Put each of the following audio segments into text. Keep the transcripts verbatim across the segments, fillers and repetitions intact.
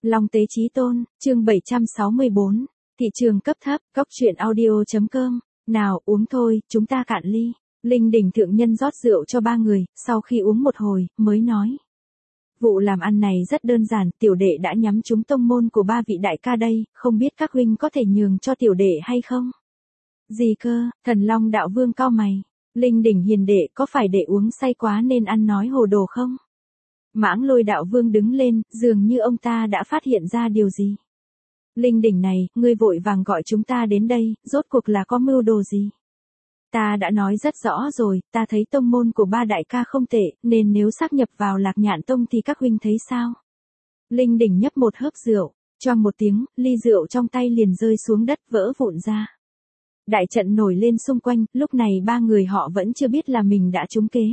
Long Tế Chí Tôn, chương bảy trăm sáu mươi bốn, thị trường cấp thấp, góc truyện audio chấm com, nào uống thôi, chúng ta cạn ly. Linh Đình thượng nhân rót rượu cho ba người, sau khi uống một hồi, mới nói. Vụ làm ăn này rất đơn giản, tiểu đệ đã nhắm trúng tông môn của ba vị đại ca đây, không biết các huynh có thể nhường cho tiểu đệ hay không? Gì cơ, Thần Long đạo vương cau mày. Linh Đình hiền đệ có phải đệ uống say quá nên ăn nói hồ đồ không? Mãng Lôi đạo vương đứng lên, dường như ông ta đã phát hiện ra điều gì. Linh Đình này, ngươi vội vàng gọi chúng ta đến đây, rốt cuộc là có mưu đồ gì? Ta đã nói rất rõ rồi, ta thấy tông môn của ba đại ca không tệ, nên nếu sáp nhập vào Lạc Nhạn Tông thì các huynh thấy sao? Linh Đình nhấp một hớp rượu, choang một tiếng, ly rượu trong tay liền rơi xuống đất vỡ vụn ra. Đại trận nổi lên xung quanh, lúc này ba người họ vẫn chưa biết là mình đã trúng kế.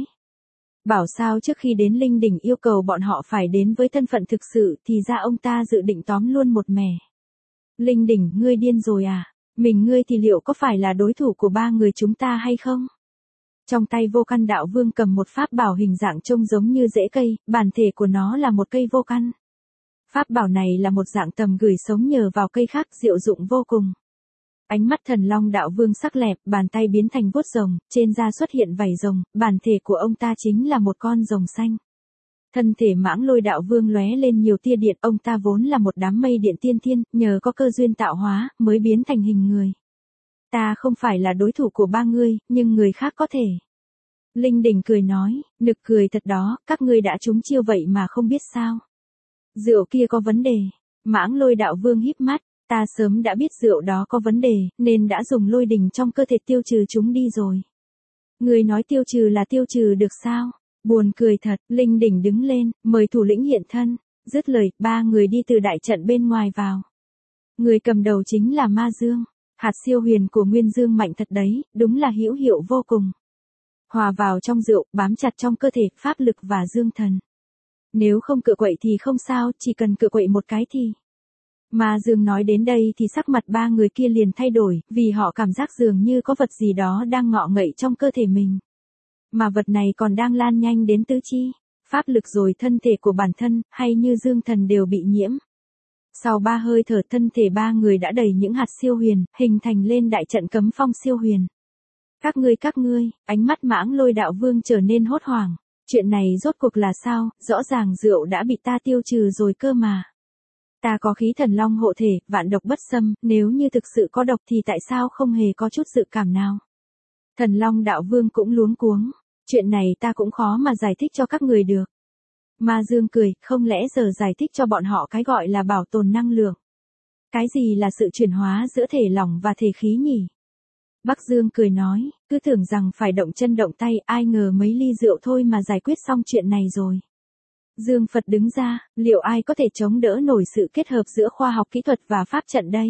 Bảo sao trước khi đến Linh Đình yêu cầu bọn họ phải đến với thân phận thực sự thì ra ông ta dự định tóm luôn một mẻ. Linh Đình, ngươi điên rồi à? Mình ngươi thì liệu có phải là đối thủ của ba người chúng ta hay không? Trong tay Vô Căn đạo vương cầm một pháp bảo hình dạng trông giống như rễ cây, bản thể của nó là một cây vô căn. Pháp bảo này là một dạng tầm gửi sống nhờ vào cây khác diệu dụng vô cùng. Ánh mắt Thần Long đạo vương sắc lẹp, bàn tay biến thành vuốt rồng, trên da xuất hiện vảy rồng, bản thể của ông ta chính là một con rồng xanh. Thân thể Mãng Lôi đạo vương lóe lên nhiều tia điện, ông ta vốn là một đám mây điện tiên thiên, nhờ có cơ duyên tạo hóa, mới biến thành hình người. Ta không phải là đối thủ của ba ngươi, nhưng người khác có thể. Linh Đình cười nói, nực cười thật đó, các ngươi đã trúng chiêu vậy mà không biết sao. Rượu kia có vấn đề. Mãng Lôi đạo vương híp mắt. Ta sớm đã biết rượu đó có vấn đề, nên đã dùng lôi đình trong cơ thể tiêu trừ chúng đi rồi. Người nói tiêu trừ là tiêu trừ được sao? Buồn cười thật, Linh Đình đứng lên, mời thủ lĩnh hiện thân. Dứt lời, ba người đi từ đại trận bên ngoài vào. Người cầm đầu chính là Ma Dương. Hạt siêu huyền của Nguyên Dương mạnh thật đấy, đúng là hữu hiệu vô cùng. Hòa vào trong rượu, bám chặt trong cơ thể, pháp lực và dương thần. Nếu không cựa quậy thì không sao, chỉ cần cựa quậy một cái thì... Ma Dương nói đến đây thì sắc mặt ba người kia liền thay đổi, vì họ cảm giác dường như có vật gì đó đang ngọ ngậy trong cơ thể mình. Mà vật này còn đang lan nhanh đến tứ chi, pháp lực rồi thân thể của bản thân, hay như dương thần đều bị nhiễm. Sau ba hơi thở thân thể ba người đã đầy những hạt siêu huyền, hình thành lên đại trận cấm phong siêu huyền. Các ngươi các ngươi, ánh mắt Mãng Lôi đạo vương trở nên hốt hoảng. Chuyện này rốt cuộc là sao, rõ ràng rượu đã bị ta tiêu trừ rồi cơ mà. Ta có khí thần long hộ thể, vạn độc bất xâm, nếu như thực sự có độc thì tại sao không hề có chút dự cảm nào? Thần Long đạo vương cũng luống cuống, chuyện này ta cũng khó mà giải thích cho các người được. Ma Dương cười, không lẽ giờ giải thích cho bọn họ cái gọi là bảo tồn năng lượng? Cái gì là sự chuyển hóa giữa thể lỏng và thể khí nhỉ? Bắc Dương cười nói, cứ tưởng rằng phải động chân động tay, ai ngờ mấy ly rượu thôi mà giải quyết xong chuyện này rồi. Dương Phật đứng ra, liệu ai có thể chống đỡ nổi sự kết hợp giữa khoa học kỹ thuật và pháp trận đây?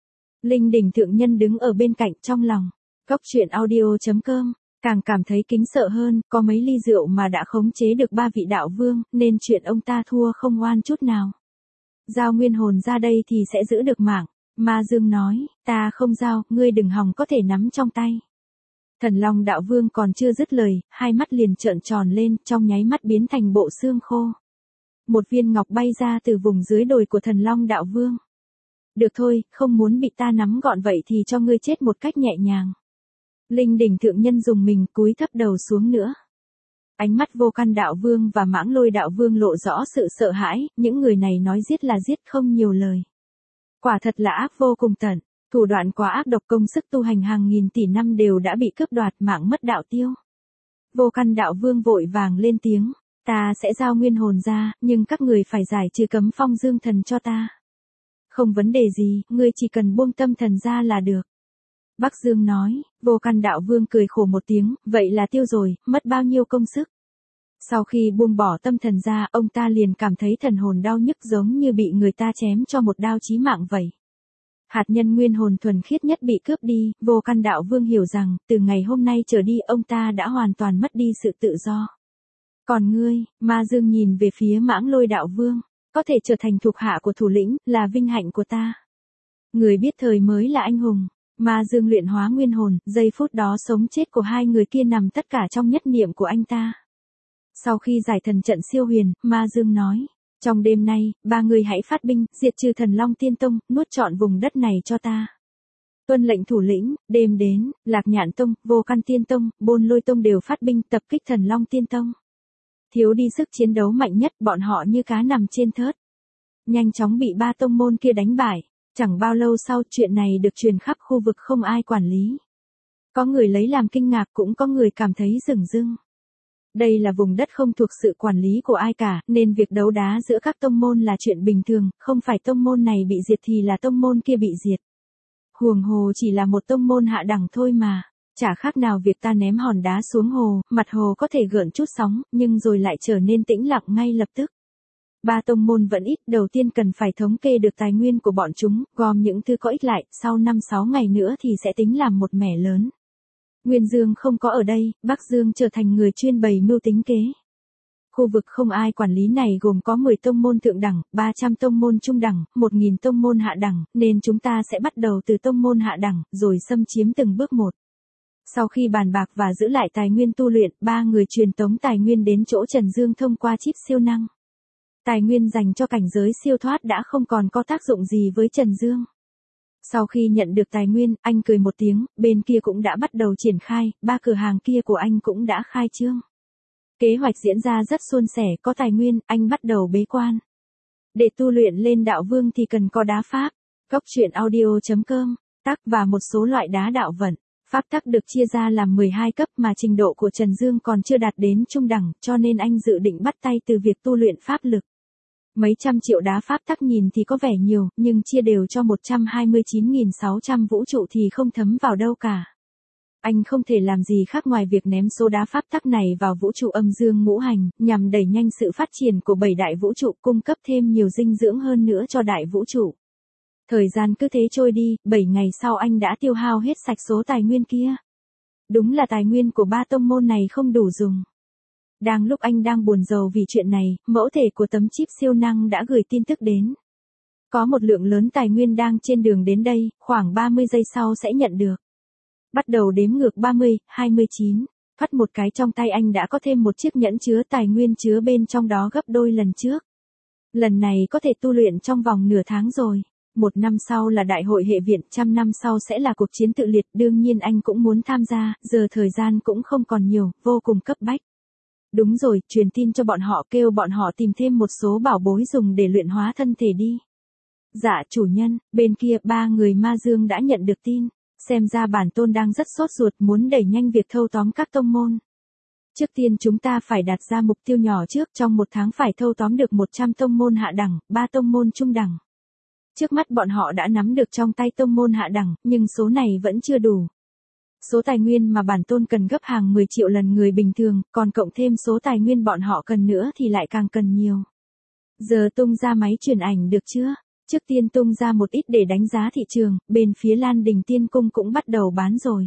Linh Đình thượng nhân đứng ở bên cạnh trong lòng. Góc truyện audio chấm com, càng cảm thấy kính sợ hơn, có mấy ly rượu mà đã khống chế được ba vị đạo vương, nên chuyện ông ta thua không oan chút nào. Giao nguyên hồn ra đây thì sẽ giữ được mạng. Ma Dương nói, ta không giao, ngươi đừng hòng có thể nắm trong tay. Thần Long đạo vương còn chưa dứt lời, hai mắt liền trợn tròn lên, trong nháy mắt biến thành bộ xương khô. Một viên ngọc bay ra từ vùng dưới đồi của Thần Long đạo vương. Được thôi, không muốn bị ta nắm gọn vậy thì cho ngươi chết một cách nhẹ nhàng. Linh Đình thượng nhân dùng mình cúi thấp đầu xuống nữa. Ánh mắt Vô Căn đạo vương và Mãng Lôi đạo vương lộ rõ sự sợ hãi, những người này nói giết là giết không nhiều lời. Quả thật là ác vô cùng tận. Thủ đoạn quá ác độc, công sức tu hành hàng nghìn tỷ năm đều đã bị cướp đoạt, mạng mất đạo tiêu. Vô Căn đạo vương vội vàng lên tiếng, ta sẽ giao nguyên hồn ra, nhưng các người phải giải trừ cấm phong dương thần cho ta. Không vấn đề gì, ngươi chỉ cần buông tâm thần ra là được. Bắc Dương nói, Vô Căn đạo vương cười khổ một tiếng, vậy là tiêu rồi, mất bao nhiêu công sức. Sau khi buông bỏ tâm thần ra, ông ta liền cảm thấy thần hồn đau nhức giống như bị người ta chém cho một đao chí mạng vậy. Hạt nhân nguyên hồn thuần khiết nhất bị cướp đi, Vô Căn đạo vương hiểu rằng, từ ngày hôm nay trở đi ông ta đã hoàn toàn mất đi sự tự do. Còn ngươi, Ma Dương nhìn về phía Mãng Lôi đạo vương, có thể trở thành thuộc hạ của thủ lĩnh, là vinh hạnh của ta. Người biết thời mới là anh hùng. Ma Dương luyện hóa nguyên hồn, giây phút đó sống chết của hai người kia nằm tất cả trong nhất niệm của anh ta. Sau khi giải thần trận siêu huyền, Ma Dương nói, Trong đêm nay, ba người hãy phát binh, diệt trừ Thần Long Tiên Tông, nuốt trọn vùng đất này cho ta. Tuân lệnh thủ lĩnh, đêm đến, Lạc Nhạn Tông, Vô Căn Tiên Tông, Bôn Lôi Tông đều phát binh tập kích Thần Long Tiên Tông. Thiếu đi sức chiến đấu mạnh nhất, bọn họ như cá nằm trên thớt. Nhanh chóng bị ba tông môn kia đánh bại. Chẳng bao lâu sau, chuyện này được truyền khắp khu vực không ai quản lý. Có người lấy làm kinh ngạc, cũng có người cảm thấy rừng rưng. Đây là vùng đất không thuộc sự quản lý của ai cả, nên việc đấu đá giữa các tông môn là chuyện bình thường, không phải tông môn này bị diệt thì là tông môn kia bị diệt. Huống hồ chỉ là một tông môn hạ đẳng thôi mà, chả khác nào việc ta ném hòn đá xuống hồ, mặt hồ có thể gợn chút sóng, nhưng rồi lại trở nên tĩnh lặng ngay lập tức. Ba tông môn vẫn ít, đầu tiên cần phải thống kê được tài nguyên của bọn chúng, gom những thứ có ích lại, sau năm sáu ngày nữa thì sẽ tính làm một mẻ lớn. Nguyên Dương không có ở đây, Bắc Dương trở thành người chuyên bày mưu tính kế. Khu vực không ai quản lý này gồm có mười tông môn thượng đẳng, ba trăm tông môn trung đẳng, một nghìn tông môn hạ đẳng, nên chúng ta sẽ bắt đầu từ tông môn hạ đẳng, rồi xâm chiếm từng bước một. Sau khi bàn bạc và giữ lại tài nguyên tu luyện, ba người truyền tống tài nguyên đến chỗ Trần Dương thông qua chip siêu năng. Tài nguyên dành cho cảnh giới siêu thoát đã không còn có tác dụng gì với Trần Dương. Sau khi nhận được tài nguyên, anh cười một tiếng, bên kia cũng đã bắt đầu triển khai, ba cửa hàng kia của anh cũng đã khai trương. Kế hoạch diễn ra rất suôn sẻ, có tài nguyên, anh bắt đầu bế quan. Để tu luyện lên đạo vương thì cần có đá pháp, Cốc Truyện Audio chấm com, tắc và một số loại đá đạo vận. Pháp tắc được chia ra làm mười hai cấp mà trình độ của Trần Dương còn chưa đạt đến trung đẳng, cho nên anh dự định bắt tay từ việc tu luyện pháp lực. Mấy trăm triệu đá pháp tắc nhìn thì có vẻ nhiều, nhưng chia đều cho một trăm hai mươi chín nghìn sáu trăm vũ trụ thì không thấm vào đâu cả. Anh không thể làm gì khác ngoài việc ném số đá pháp tắc này vào vũ trụ âm dương ngũ hành, nhằm đẩy nhanh sự phát triển của bảy đại vũ trụ, cung cấp thêm nhiều dinh dưỡng hơn nữa cho đại vũ trụ. Thời gian cứ thế trôi đi, bảy ngày sau anh đã tiêu hao hết sạch số tài nguyên kia. Đúng là tài nguyên của ba tông môn này không đủ dùng. Đang lúc anh đang buồn rầu vì chuyện này, mẫu thể của tấm chip siêu năng đã gửi tin tức đến. Có một lượng lớn tài nguyên đang trên đường đến đây, khoảng ba mươi giây sau sẽ nhận được. Bắt đầu đếm ngược ba mươi, hai mươi chín, thoắt một cái trong tay anh đã có thêm một chiếc nhẫn chứa tài nguyên chứa bên trong đó gấp đôi lần trước. Lần này có thể tu luyện trong vòng nửa tháng rồi. Một năm sau là đại hội hệ viện, trăm năm sau sẽ là cuộc chiến tự liệt, đương nhiên anh cũng muốn tham gia, giờ thời gian cũng không còn nhiều, vô cùng cấp bách. Đúng rồi, truyền tin cho bọn họ, kêu bọn họ tìm thêm một số bảo bối dùng để luyện hóa thân thể đi. Dạ chủ nhân, bên kia ba người Ma Dương đã nhận được tin, xem ra bản tôn đang rất sốt ruột muốn đẩy nhanh việc thâu tóm các tông môn. Trước tiên chúng ta phải đặt ra mục tiêu nhỏ trước, trong một tháng phải thâu tóm được một trăm tông môn hạ đẳng, ba tông môn trung đẳng. Trước mắt bọn họ đã nắm được trong tay tông môn hạ đẳng, nhưng số này vẫn chưa đủ. Số tài nguyên mà bản tôn cần gấp hàng mười triệu lần người bình thường, còn cộng thêm số tài nguyên bọn họ cần nữa thì lại càng cần nhiều. Giờ tung ra máy truyền ảnh được chưa? Trước tiên tung ra một ít để đánh giá thị trường, bên phía Lan Đình Tiên Cung cũng bắt đầu bán rồi.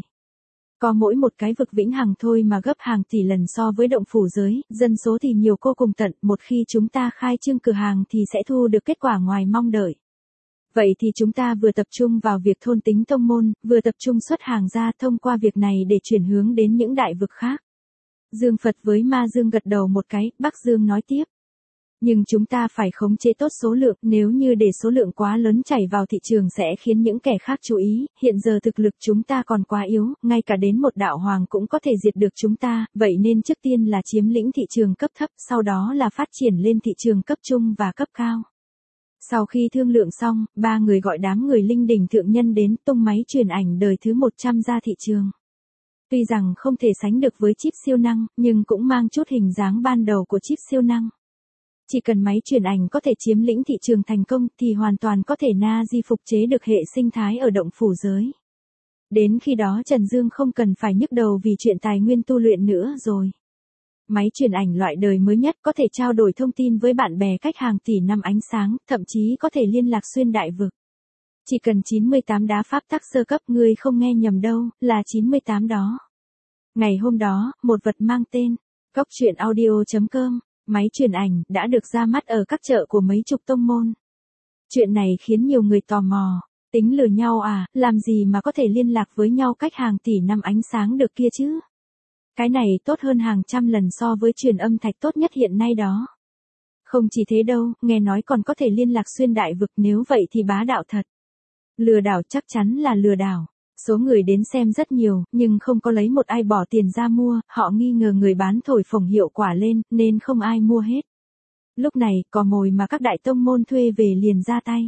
Có mỗi một cái vực vĩnh hằng thôi mà gấp hàng tỷ lần so với động phủ giới, dân số thì nhiều vô cùng tận, một khi chúng ta khai trương cửa hàng thì sẽ thu được kết quả ngoài mong đợi. Vậy thì chúng ta vừa tập trung vào việc thôn tính tông môn, vừa tập trung xuất hàng ra thông qua việc này để chuyển hướng đến những đại vực khác. Dương Phật với Ma Dương gật đầu một cái, Bắc Dương nói tiếp. Nhưng chúng ta phải khống chế tốt số lượng, nếu như để số lượng quá lớn chảy vào thị trường sẽ khiến những kẻ khác chú ý, hiện giờ thực lực chúng ta còn quá yếu, ngay cả đến một đạo hoàng cũng có thể diệt được chúng ta, vậy nên trước tiên là chiếm lĩnh thị trường cấp thấp, sau đó là phát triển lên thị trường cấp trung và cấp cao. Sau khi thương lượng xong, ba người gọi đám người linh đỉnh thượng nhân đến, tung máy truyền ảnh đời thứ một trăm ra thị trường. Tuy rằng không thể sánh được với chip siêu năng, nhưng cũng mang chút hình dáng ban đầu của chip siêu năng. Chỉ cần máy truyền ảnh có thể chiếm lĩnh thị trường thành công thì hoàn toàn có thể na di phục chế được hệ sinh thái ở động phủ giới. Đến khi đó Trần Dương không cần phải nhức đầu vì chuyện tài nguyên tu luyện nữa rồi. Máy truyền ảnh loại đời mới nhất có thể trao đổi thông tin với bạn bè cách hàng tỷ năm ánh sáng, thậm chí có thể liên lạc xuyên đại vực. Chỉ cần chín mươi tám đá pháp tắc sơ cấp, ngươi không nghe nhầm đâu, là chín mươi tám đó. Ngày hôm đó, một vật mang tên Cốc Truyện Audio chấm com, máy truyền ảnh, đã được ra mắt ở các chợ của mấy chục tông môn. Chuyện này khiến nhiều người tò mò, tính lừa nhau à, làm gì mà có thể liên lạc với nhau cách hàng tỷ năm ánh sáng được kia chứ? Cái này tốt hơn hàng trăm lần so với truyền âm thạch tốt nhất hiện nay đó. Không chỉ thế đâu, nghe nói còn có thể liên lạc xuyên đại vực, nếu vậy thì bá đạo thật. Lừa đảo chắc chắn là lừa đảo. Số người đến xem rất nhiều, nhưng không có lấy một ai bỏ tiền ra mua, họ nghi ngờ người bán thổi phồng hiệu quả lên, nên không ai mua hết. Lúc này, cò mồi mà các đại tông môn thuê về liền ra tay.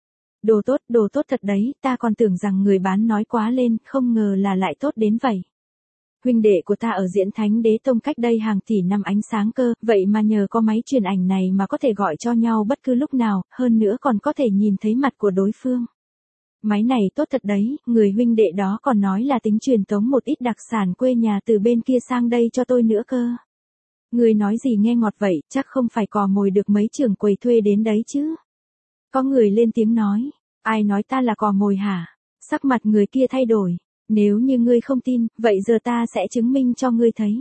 Đồ tốt, đồ tốt thật đấy, ta còn tưởng rằng người bán nói quá lên, không ngờ là lại tốt đến vậy. Huynh đệ của ta ở Diễn Thánh Đế Tông cách đây hàng tỷ năm ánh sáng cơ, vậy mà nhờ có máy truyền ảnh này mà có thể gọi cho nhau bất cứ lúc nào, hơn nữa còn có thể nhìn thấy mặt của đối phương. Máy này tốt thật đấy, người huynh đệ đó còn nói là tính truyền tống một ít đặc sản quê nhà từ bên kia sang đây cho tôi nữa cơ. Người nói gì nghe ngọt vậy, chắc không phải cò mồi được mấy trưởng quầy thuê đến đấy chứ. Có người lên tiếng nói, ai nói ta là cò mồi hả? Sắc mặt người kia thay đổi, nếu như ngươi không tin, vậy giờ ta sẽ chứng minh cho ngươi thấy.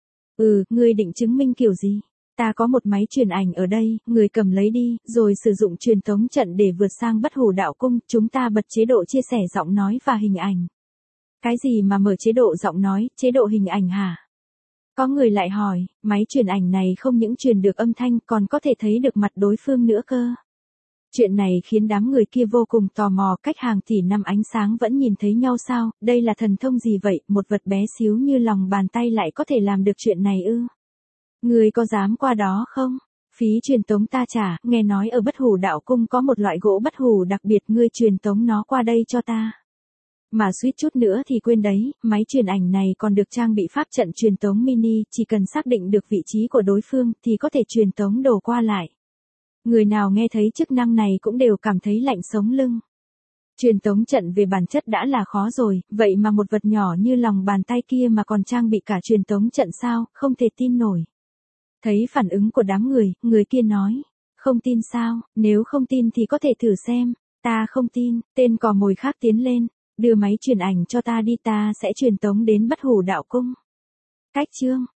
Ừ, ngươi định chứng minh kiểu gì? Ta có một máy truyền ảnh ở đây, người cầm lấy đi, rồi sử dụng truyền tống trận để vượt sang Bất Hủ Đạo Cung, chúng ta bật chế độ chia sẻ giọng nói và hình ảnh. Cái gì mà mở chế độ giọng nói, chế độ hình ảnh hả? Có người lại hỏi, máy truyền ảnh này không những truyền được âm thanh còn có thể thấy được mặt đối phương nữa cơ. Chuyện này khiến đám người kia vô cùng tò mò, cách hàng tỷ năm ánh sáng vẫn nhìn thấy nhau sao, đây là thần thông gì vậy, một vật bé xíu như lòng bàn tay lại có thể làm được chuyện này ư? Người có dám qua đó không? Phí truyền tống ta trả, nghe nói ở Bất Hủ Đạo Cung có một loại gỗ bất hủ đặc biệt, ngươi truyền tống nó qua đây cho ta. Mà suýt chút nữa thì quên đấy, máy truyền ảnh này còn được trang bị pháp trận truyền tống mini, chỉ cần xác định được vị trí của đối phương thì có thể truyền tống đồ qua lại. Người nào nghe thấy chức năng này cũng đều cảm thấy lạnh sống lưng. Truyền tống trận về bản chất đã là khó rồi, vậy mà một vật nhỏ như lòng bàn tay kia mà còn trang bị cả truyền tống trận sao, không thể tin nổi. Thấy phản ứng của đám người, người kia nói, không tin sao, nếu không tin thì có thể thử xem, ta không tin, tên cò mồi khác tiến lên, đưa máy truyền ảnh cho ta đi, ta sẽ truyền tống đến Bất Hủ Đạo Cung. Cách chương